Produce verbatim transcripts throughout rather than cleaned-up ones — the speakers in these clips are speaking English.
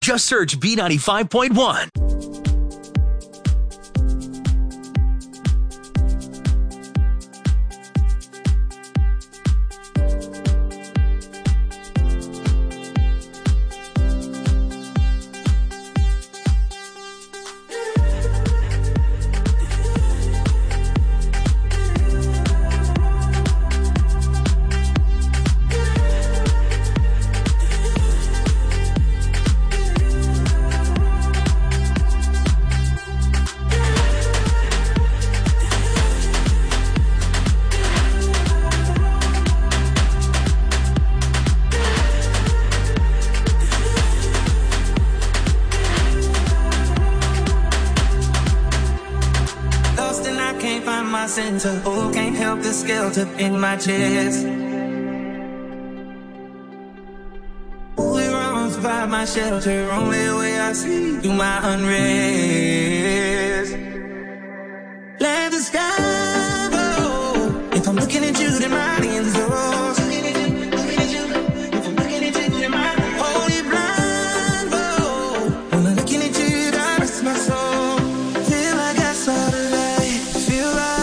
Just search B ninety-five point one. Center, oh, can't help the scales up in my chest. Ooh, it runs by my shelter, only way I see through my unrest. Let the sky go. If I'm looking at you, then my hands are rose. If I'm looking at you, then my holy blindfold. When I'm looking at you, you gotta rest my soul. Feel like I saw the light. Feel like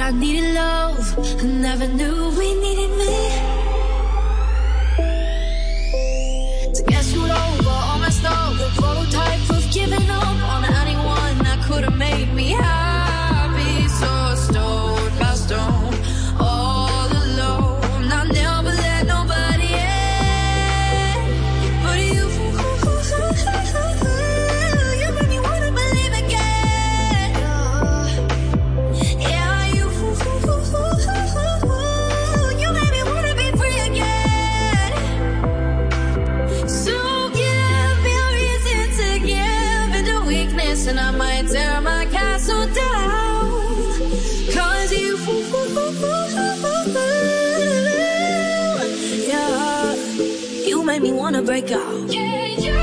I needed love, I never knew we needed me. To get screwed over, all messed up, the prototype of giving up on anyone that could have made me happy. So stone by stone, all alone, I never let nobody in. But you, you made me wanna believe again. Yeah, you, you made me wanna be free again. So give me a reason to give into weakness, and I might tear my castle down. Cause you, yeah, you made me wanna break out. Yeah, you,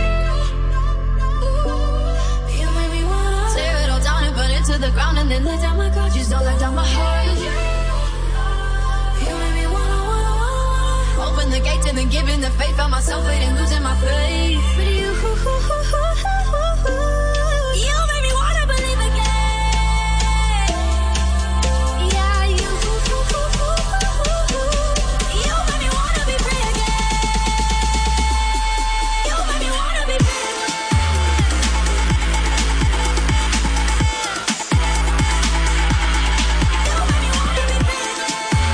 you made me wanna tear it all down and burn it to the ground, and then lay down my guard. You stole like down my heart. You made me wanna, wanna, wanna open the gate and then give in the faith. Found myself waiting, losing my faith. But you, you made me wanna believe again. Yeah, you, you made me wanna be free again. You made me wanna be free again. You made me wanna be free again.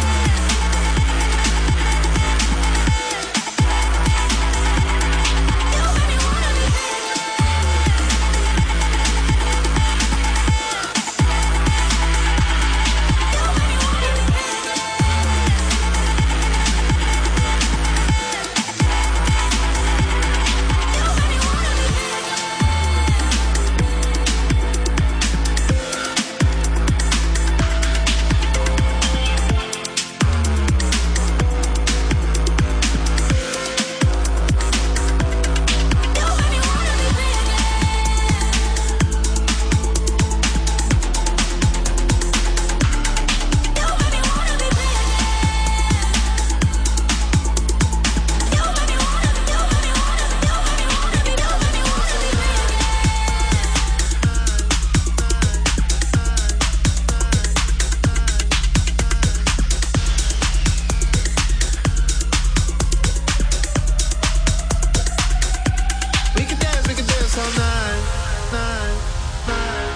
We could dance, we could dance all night, night, night,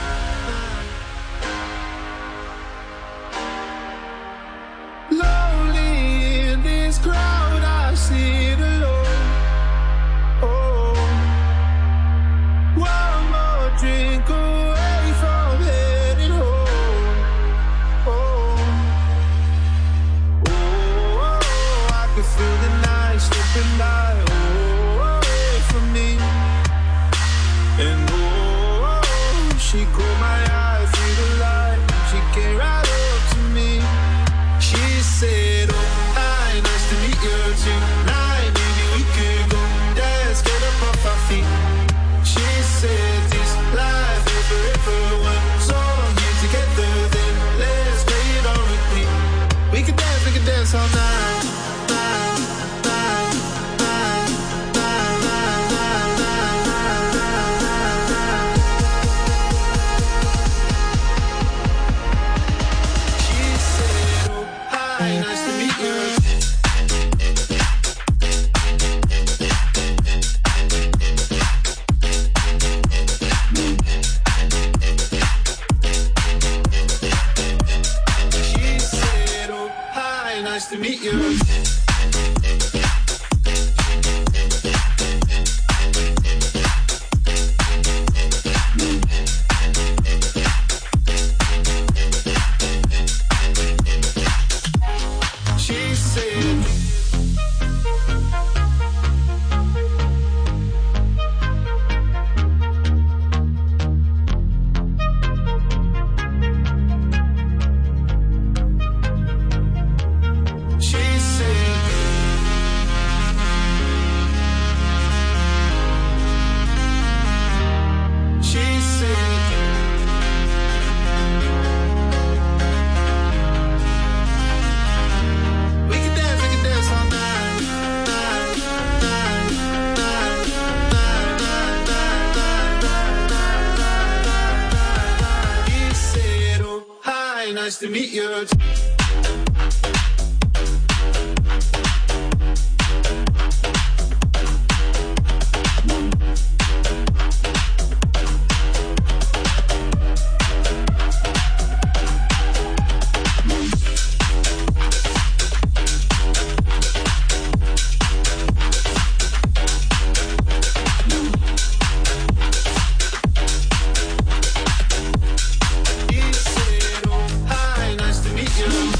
night. Lonely in this crowd, I sit alone. Oh, one more drink away from heading home. Oh, oh, I can feel the night slipping by. Oh, away from me. to meet you. You said, oh, hi, nice to meet you.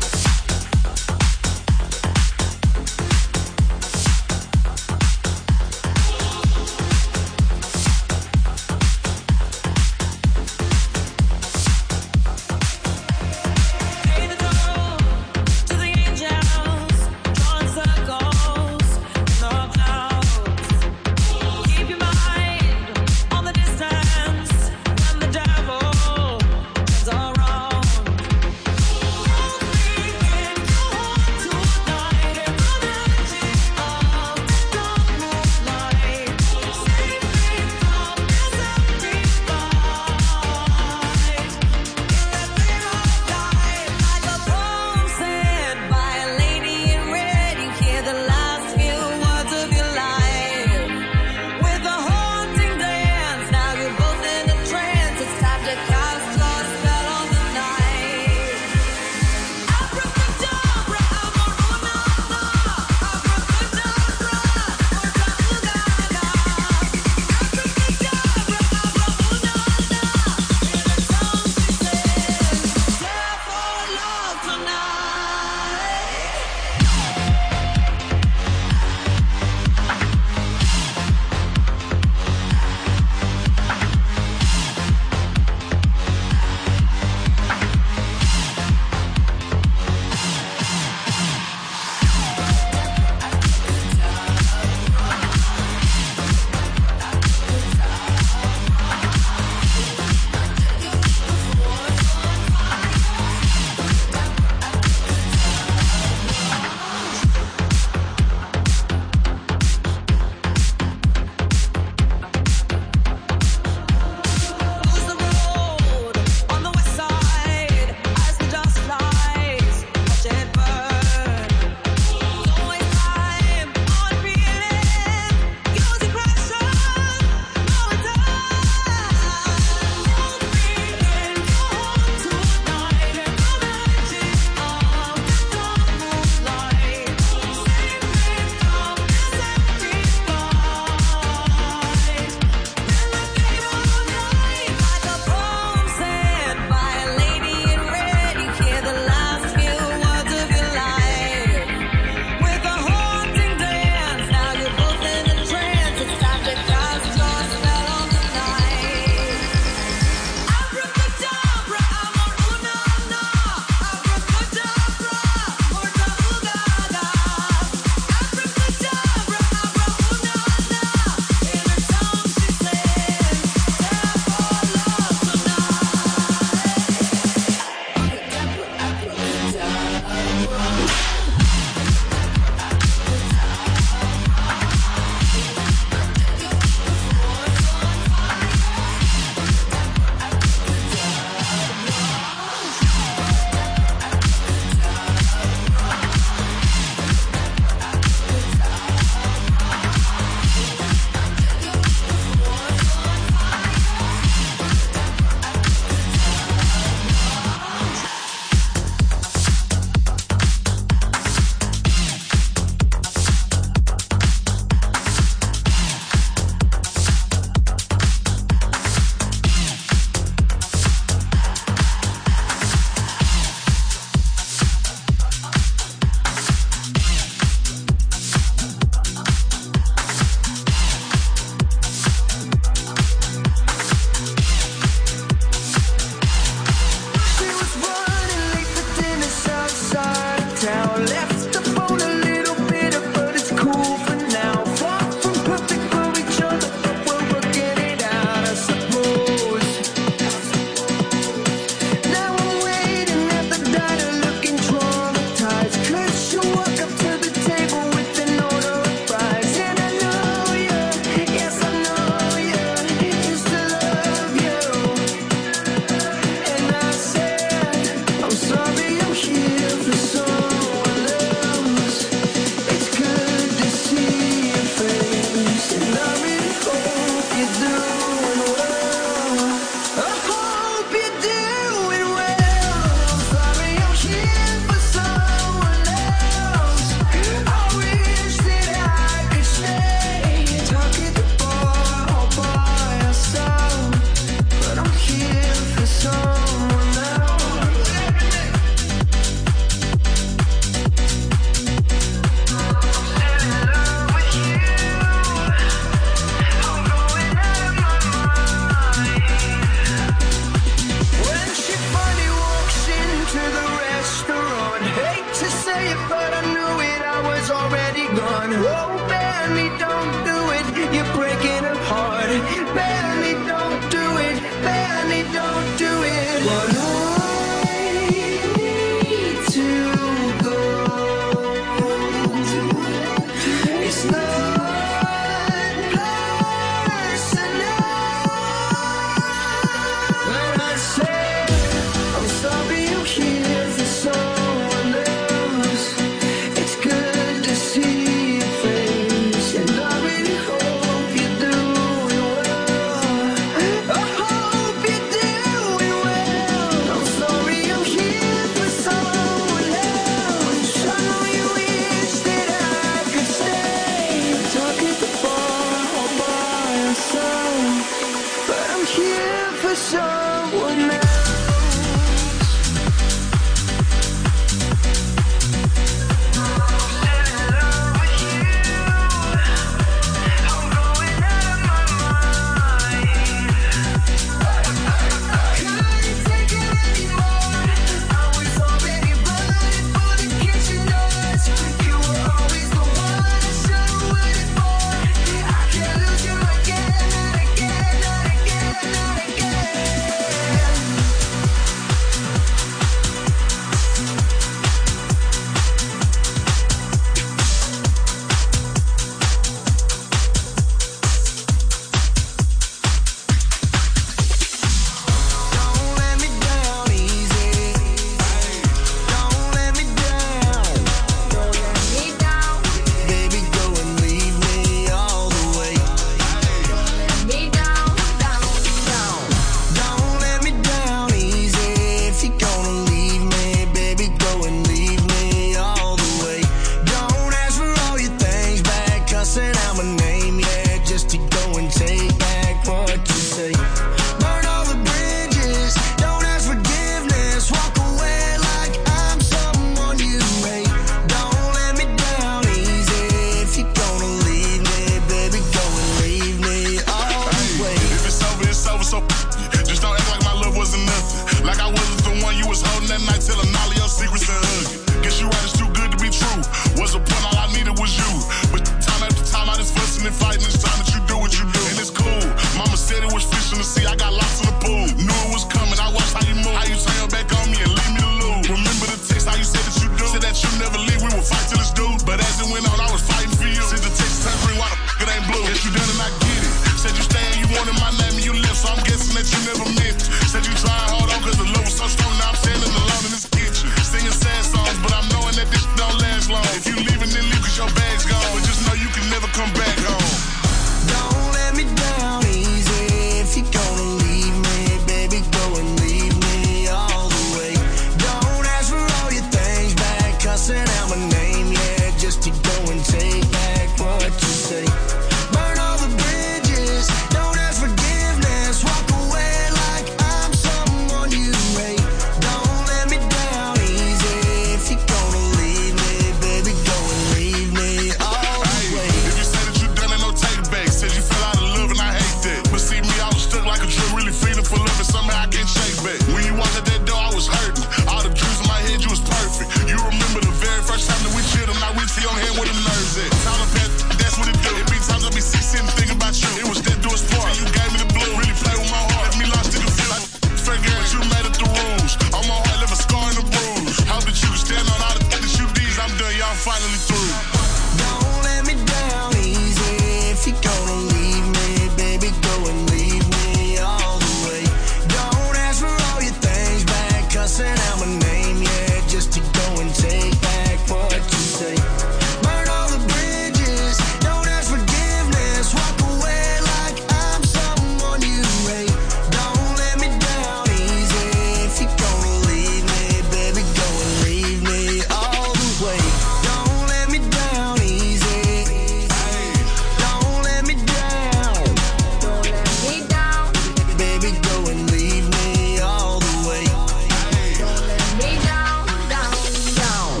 you done and I get it. Said you stay and you wanted my name and you left, so I'm guessing that you never meant it. Said you trying hard on cause the love was so strong, now I'm standing alone in this kitchen. Singing sad songs, but I'm knowing that this don't last long. If you leaving, then leave cause your bag's gone. But just know you can never come back home. Don't let me down easy. If you're gonna leave me, baby, go and leave me all the way. Don't ask for all your things back, cussing out my name, yeah, just to go and take back what you say. Burn all the bridges, don't ask forgiveness, walk away like I'm someone you hate. Don't let me down easy. If you're gonna leave me, baby, go and leave me all the way. If you say that you done it, no take back. Said you fell out of love and I hate that. But see me, I was stuck like a drug, really feeling for love and somehow I can't shake back. When you walked out that door, I was hurting. All the dreams in my head, you was perfect. You remember the very first time that we chilled and I reached for your hand where the nerves at. Tyler Pat, that's what it do. It be times I be sick sitting thinking about you. It was that do a spark. You gave me the blue, really play with my heart. Left me lost in the feel like fair game, but you made up the rules. On my heart, left a scar and a bruise. Hope that you can stand on all the things that you did. I'm done, y'all finally through. Don't let me down easy. If you're gonna leave me, baby, go and leave me all the way. Don't ask for all your things back, cussing out my name, yeah, just to go and take back what you say. Burn all the bridges, don't ask forgiveness, walk away like I'm someone you hate. Don't let me down easy. If you're gonna leave me, baby, go and leave me all the way. Don't let me down easy. Don't let me down. Don't let me down. Baby, go and leave me all the way. Don't let me down, down, down.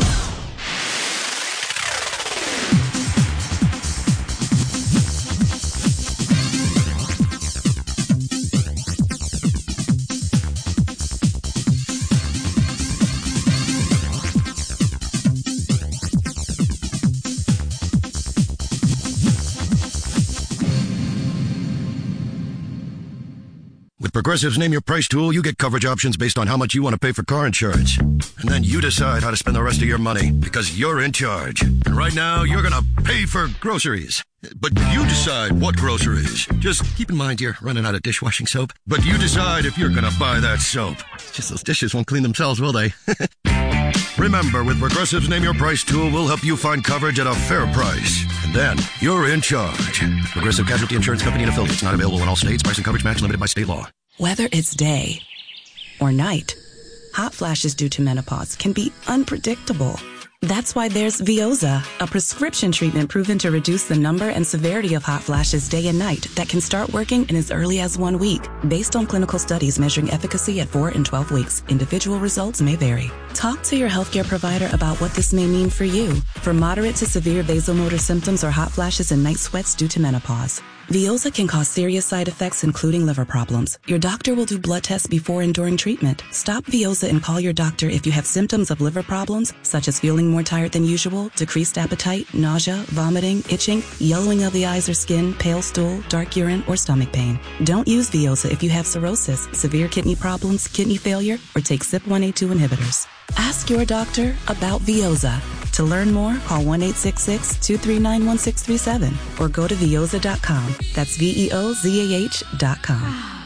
With Progressive's Name Your Price tool, you get coverage options based on how much you want to pay for car insurance. And then you decide how to spend the rest of your money, because you're in charge. And right now, you're going to pay for groceries. But you decide what groceries. Just keep in mind you're running out of dishwashing soap. But you decide if you're going to buy that soap. It's just those dishes won't clean themselves, will they? Remember, with Progressive's Name Your Price tool, we'll help you find coverage at a fair price. And then, you're in charge. Progressive Casualty Insurance Company and Affiliates. Not available in all states. Price and coverage match limited by state law. Whether it's day or night, hot flashes due to menopause can be unpredictable. That's why there's Veoza, a prescription treatment proven to reduce the number and severity of hot flashes day and night that can start working in as early as one week. Based on clinical studies measuring efficacy at four and twelve weeks, individual results may vary. Talk to your healthcare provider about what this may mean for you. For moderate to severe vasomotor symptoms or hot flashes and night sweats due to menopause, Veoza can cause serious side effects, including liver problems. Your doctor will do blood tests before and during treatment. Stop Veoza and call your doctor if you have symptoms of liver problems, such as feeling more tired than usual, decreased appetite, nausea, vomiting, itching, yellowing of the eyes or skin, pale stool, dark urine, or stomach pain. Don't use Veoza if you have cirrhosis, severe kidney problems, kidney failure, or take C Y P one A two inhibitors. Ask your doctor about Veoza. To learn more, call one eight six six, two three nine, one six three seven or go to veoza dot com. That's V E O Z A H dot com.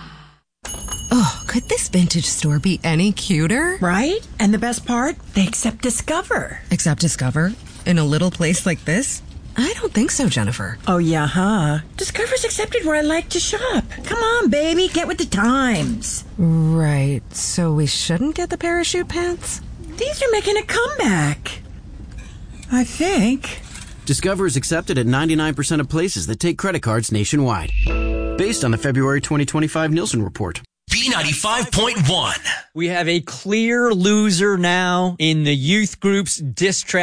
Oh, could this vintage store be any cuter? Right? And the best part? They accept Discover. Accept Discover? In a little place like this? I don't think so, Jennifer. Oh, yeah, huh? Discover's accepted where I like to shop. Come on, baby, get with the times. Right. So we shouldn't get the parachute pants? These are making a comeback. I think. Discover is accepted at ninety-nine percent of places that take credit cards nationwide. Based on the February twenty twenty-five Nielsen report. B ninety-five point one. We have a clear loser now in the youth group's diss track.